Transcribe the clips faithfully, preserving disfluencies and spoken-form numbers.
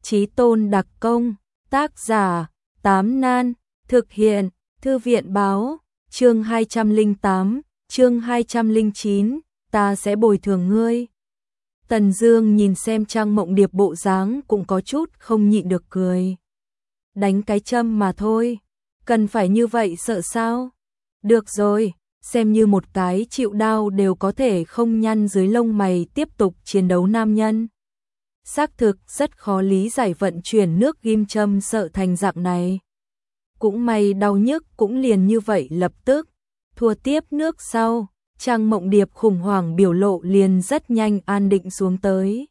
Chí Tôn đặc công, tác giả, Tám Nan, thực hiện, Thư viện báo, chương hai trăm lẻ tám, chương hai trăm lẻ chín, ta sẽ bồi thường ngươi. Tần Dương nhìn xem Trang Mộng Điệp bộ dáng cũng có chút không nhịn được cười. Đánh cái châm mà thôi, cần phải như vậy sợ sao? Được rồi, xem như một cái chịu đau đều có thể không nhăn dưới lông mày tiếp tục chiến đấu nam nhân. Xác thực rất khó lý giải vận chuyển nước ghim châm sợ thành dạng này. Cũng may đau nhức cũng liền như vậy lập tức. Thua tiếp nước sau, Trang Mộng Điệp khủng hoảng biểu lộ liền rất nhanh an định xuống tới.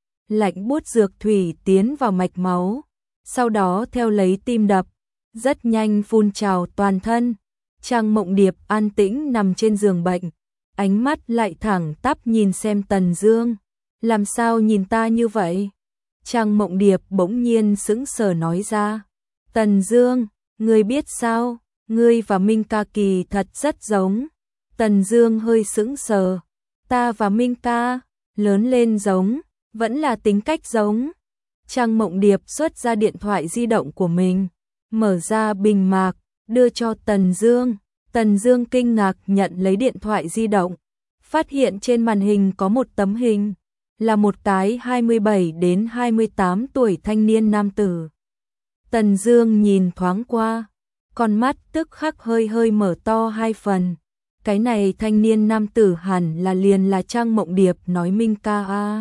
Lạnh buốt dược thủy tiến vào mạch máu, sau đó theo lấy tim đập, rất nhanh phun trào toàn thân. Trang Mộng Điệp an tĩnh nằm trên giường bệnh, ánh mắt lại thẳng tắp nhìn xem Tần Dương. Làm sao nhìn ta như vậy? Trang Mộng Điệp bỗng nhiên sững sờ nói ra. Tần Dương, ngươi biết sao? Ngươi và Minh Ca kỳ thật rất giống. Tần Dương hơi sững sờ. Ta và Minh Ca, lớn lên giống, vẫn là tính cách giống. Trang Mộng Điệp xuất ra điện thoại di động của mình, mở ra bình mạc, đưa cho Tần Dương. Tần Dương kinh ngạc nhận lấy điện thoại di động, phát hiện trên màn hình có một tấm hình, là một cái hai mươi bảy đến hai mươi tám tuổi thanh niên nam tử. Tần Dương nhìn thoáng qua, con mắt tức khắc hơi hơi mở to hai phần. Cái này thanh niên nam tử hẳn là liền là Trang Mộng Điệp nói Minh Ca a.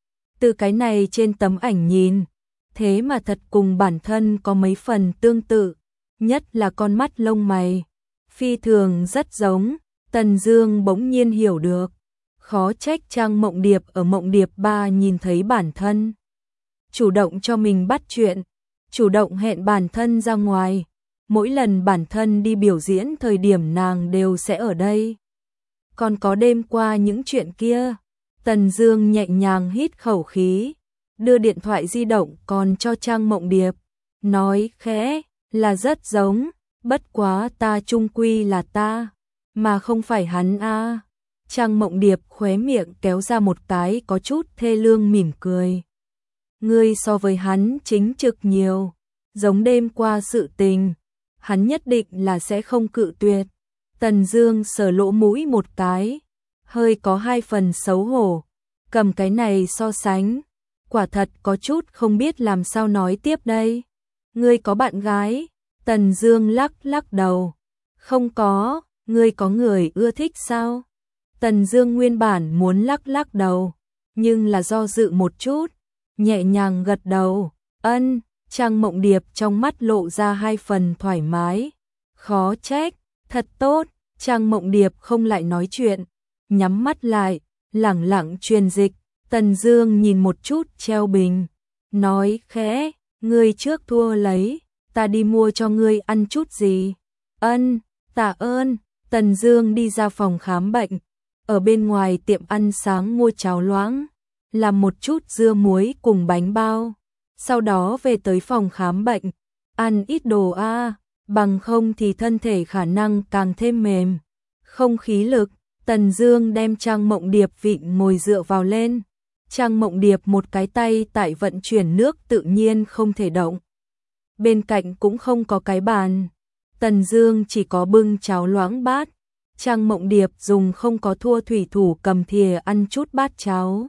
Từ cái này trên tấm ảnh nhìn, thế mà thật cùng bản thân có mấy phần tương tự, nhất là con mắt lông mày, phi thường rất giống. Tần Dương bỗng nhiên hiểu được, khó trách Trang Mộng Điệp ở Mộng Điệp ba nhìn thấy bản thân, chủ động cho mình bắt chuyện, chủ động hẹn bản thân ra ngoài. Mỗi lần bản thân đi biểu diễn thời điểm nàng đều sẽ ở đây. Còn có đêm qua những chuyện kia. Tần Dương nhẹ nhàng hít khẩu khí, đưa điện thoại di động còn cho Trang Mộng Điệp, nói khẽ, là rất giống, bất quá ta chung quy là ta, mà không phải hắn a. Trang Mộng Điệp khóe miệng kéo ra một cái có chút thê lương mỉm cười. Ngươi so với hắn chính trực nhiều, giống đêm qua sự tình, hắn nhất định là sẽ không cự tuyệt. Tần Dương sờ lỗ mũi một cái, hơi có hai phần xấu hổ, cầm cái này so sánh, quả thật có chút không biết làm sao nói tiếp đây. Ngươi có bạn gái? Tần Dương lắc lắc đầu. Không có, ngươi có người ưa thích sao? Tần Dương nguyên bản muốn lắc lắc đầu, nhưng là do dự một chút, nhẹ nhàng gật đầu. Ân. Trang Mộng Điệp trong mắt lộ ra hai phần thoải mái. Khó trách, thật tốt. Trang Mộng Điệp không lại nói chuyện, nhắm mắt lại, lẳng lặng truyền dịch. Tần Dương nhìn một chút treo bình, nói khẽ, ngươi trước thua lấy, ta đi mua cho ngươi ăn chút gì. Ân, tạ ơn. Tần Dương đi ra phòng khám bệnh, ở bên ngoài tiệm ăn sáng mua cháo loãng, làm một chút dưa muối cùng bánh bao. Sau đó về tới phòng khám bệnh, ăn ít đồ a, bằng không thì thân thể khả năng càng thêm mềm, không khí lực. Tần Dương đem Trang Mộng Điệp vịn ngồi dựa vào lên. Trang Mộng Điệp một cái tay tại vận chuyển nước tự nhiên không thể động. Bên cạnh cũng không có cái bàn. Tần Dương chỉ có bưng cháo loãng bát. Trang Mộng Điệp dùng không có thua thủy thủ cầm thìa ăn chút bát cháo.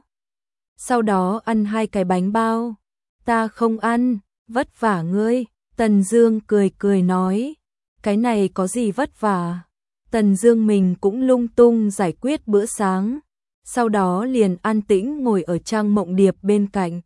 Sau đó ăn hai cái bánh bao. Ta không ăn, vất vả ngươi. Tần Dương cười cười nói, cái này có gì vất vả. Tần Dương mình cũng lung tung giải quyết bữa sáng, sau đó liền an tĩnh ngồi ở Trang Mộng Điệp bên cạnh.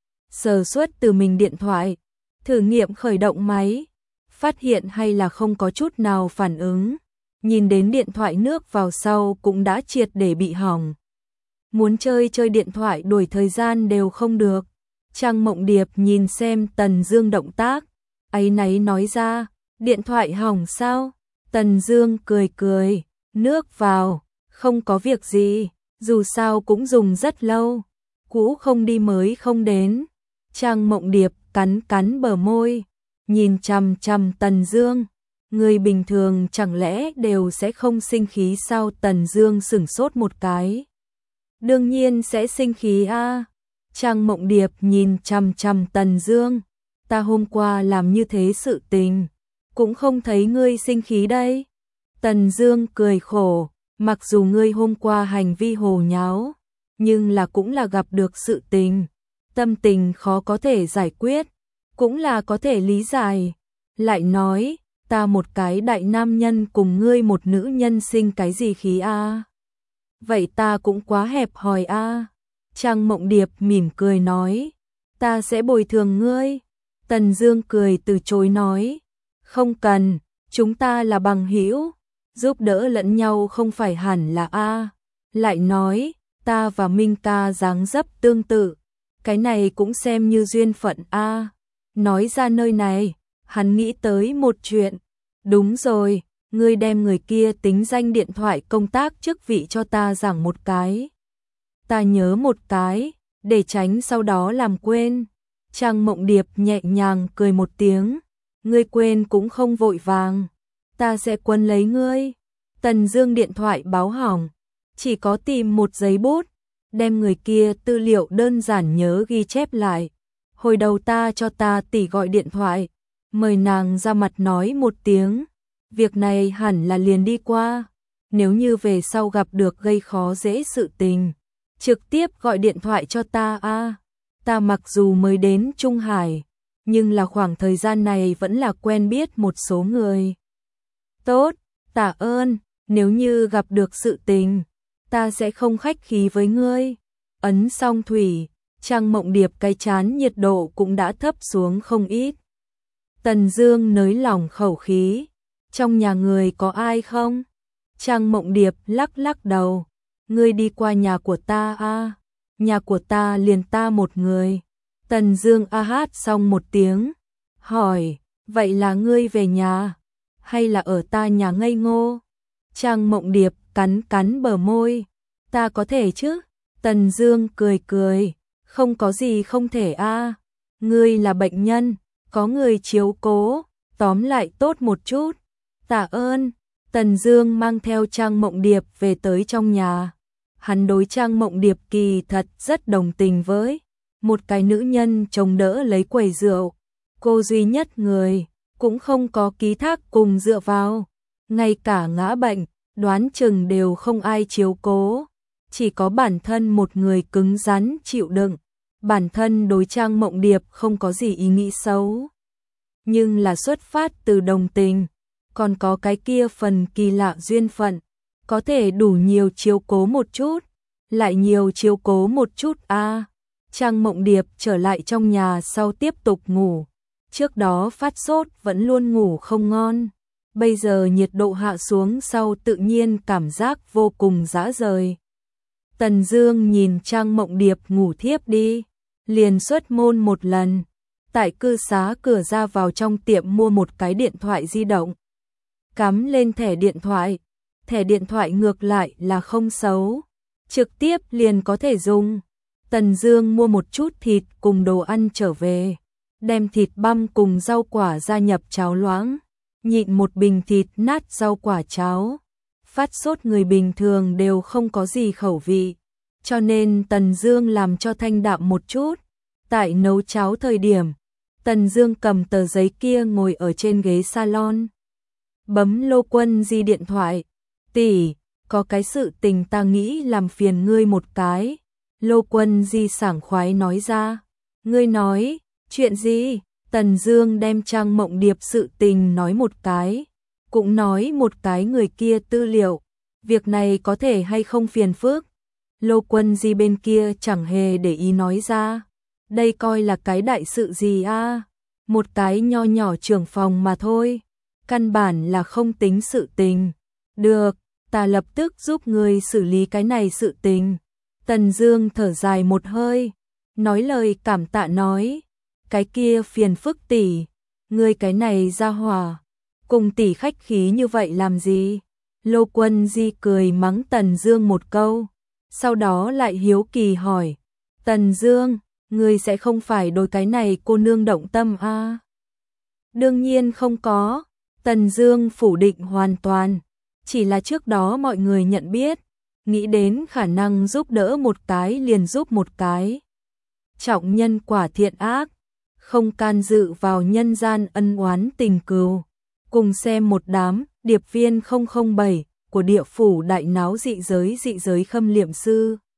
Sờ suất từ mình điện thoại, thử nghiệm khởi động máy, phát hiện hay là không có chút nào phản ứng. Nhìn đến điện thoại nước vào sau cũng đã triệt để bị hỏng. Muốn chơi chơi điện thoại đuổi thời gian đều không được. Trang Mộng Điệp nhìn xem Tần Dương động tác, áy náy nói ra, điện thoại hỏng sao? Tần Dương cười cười, nước vào, không có việc gì, dù sao cũng dùng rất lâu, cũ không đi mới không đến. Trang Mộng Điệp cắn cắn bờ môi, nhìn chằm chằm Tần Dương, người bình thường chẳng lẽ đều sẽ không sinh khí sao? Tần Dương sững sốt một cái. Đương nhiên sẽ sinh khí a. Trang Mộng Điệp nhìn chằm chằm Tần Dương, ta hôm qua làm như thế sự tình, cũng không thấy ngươi sinh khí đây. Tần Dương cười khổ, mặc dù ngươi hôm qua hành vi hồ nháo, nhưng là cũng là gặp được sự tình, tâm tình khó có thể giải quyết, cũng là có thể lý giải. Lại nói, ta một cái đại nam nhân cùng ngươi một nữ nhân sinh cái gì khí a? Vậy ta cũng quá hẹp hòi a. Trang Mộng Điệp mỉm cười nói, ta sẽ bồi thường ngươi. Tần Dương cười từ chối nói, không cần, chúng ta là bằng hữu, giúp đỡ lẫn nhau không phải hẳn là a. Lại nói, ta và Minh ca dáng dấp tương tự, cái này cũng xem như duyên phận a. Nói ra nơi này, hắn nghĩ tới một chuyện, đúng rồi, ngươi đem người kia tính danh điện thoại công tác chức vị cho ta giảng một cái. Ta nhớ một cái, để tránh sau đó làm quên. Trang Mộng Điệp nhẹ nhàng cười một tiếng, ngươi quên cũng không vội vàng, ta sẽ quấn lấy ngươi. Tần Dương điện thoại báo hỏng, chỉ có tìm một giấy bút, đem người kia tư liệu đơn giản nhớ ghi chép lại. Hồi đầu ta cho ta tỷ gọi điện thoại, mời nàng ra mặt nói một tiếng, việc này hẳn là liền đi qua, nếu như về sau gặp được gây khó dễ sự tình, trực tiếp gọi điện thoại cho ta a. Ta mặc dù mới đến Trung Hải, nhưng là khoảng thời gian này vẫn là quen biết một số người. Tốt, tạ ơn, nếu như gặp được sự tình, ta sẽ không khách khí với ngươi. Ấn xong thủy, Trang Mộng Điệp cái chán nhiệt độ cũng đã thấp xuống không ít. Tần Dương nới lỏng khẩu khí, trong nhà người có ai không? Trang Mộng Điệp lắc lắc đầu, ngươi đi qua nhà của ta a. Nhà của ta liền ta một người. Tần Dương a hát xong một tiếng, hỏi, vậy là ngươi về nhà, hay là ở ta nhà ngây ngô? Trang Mộng Điệp cắn cắn bờ môi, ta có thể chứ? Tần Dương cười cười, không có gì không thể a. Ngươi là bệnh nhân, có người chiếu cố, tóm lại tốt một chút. Tạ ơn. Tần Dương mang theo Trang Mộng Điệp về tới trong nhà. Hắn đối Trang Mộng Điệp kỳ thật rất đồng tình với một cái nữ nhân chống đỡ lấy quầy rượu, cô duy nhất người, cũng không có ký thác cùng dựa vào, ngay cả ngã bệnh, đoán chừng đều không ai chiếu cố, chỉ có bản thân một người cứng rắn chịu đựng, bản thân đối Trang Mộng Điệp không có gì ý nghĩ xấu, nhưng là xuất phát từ đồng tình, còn có cái kia phần kỳ lạ duyên phận, có thể đủ nhiều chiếu cố một chút, lại nhiều chiếu cố một chút a. À. Trang Mộng Điệp trở lại trong nhà sau tiếp tục ngủ, trước đó phát sốt vẫn luôn ngủ không ngon, bây giờ nhiệt độ hạ xuống sau tự nhiên cảm giác vô cùng dã rời. Tần Dương nhìn Trang Mộng Điệp ngủ thiếp đi, liền xuất môn một lần, tại cư xá cửa ra vào trong tiệm mua một cái điện thoại di động, cắm lên thẻ điện thoại, thẻ điện thoại ngược lại là không xấu, trực tiếp liền có thể dùng. Tần Dương mua một chút thịt cùng đồ ăn trở về, đem thịt băm cùng rau quả gia nhập cháo loãng, nhịn một bình thịt nát rau quả cháo. Phát sốt người bình thường đều không có gì khẩu vị, cho nên Tần Dương làm cho thanh đạm một chút. Tại nấu cháo thời điểm, Tần Dương cầm tờ giấy kia ngồi ở trên ghế salon, bấm Lô Quân Di điện thoại. Tỷ, có cái sự tình ta nghĩ làm phiền ngươi một cái. Lô Quân Di sảng khoái nói ra. Ngươi nói, chuyện gì? Tần Dương đem Trang Mộng Điệp sự tình nói một cái, cũng nói một cái người kia tư liệu, việc này có thể hay không phiền phức. Lô Quân Di bên kia chẳng hề để ý nói ra, đây coi là cái đại sự gì a? À? Một cái nho nhỏ trưởng phòng mà thôi, căn bản là không tính sự tình. Được, ta lập tức giúp ngươi xử lý cái này sự tình. Tần Dương thở dài một hơi, nói lời cảm tạ nói, cái kia phiền phức tỷ, ngươi cái này ra hỏa, cùng tỷ khách khí như vậy làm gì? Lô Quân Di cười mắng Tần Dương một câu, sau đó lại hiếu kỳ hỏi, Tần Dương, ngươi sẽ không phải đối cái này cô nương động tâm a? À? Đương nhiên không có, Tần Dương phủ định hoàn toàn, chỉ là trước đó mọi người nhận biết, nghĩ đến khả năng giúp đỡ một cái liền giúp một cái. trọng nhân quả thiện ác, không can dự vào nhân gian ân oán tình cừu. Cùng xem một đám điệp viên không không bảy của địa phủ đại náo dị giới dị giới Khâm Liệm Sư.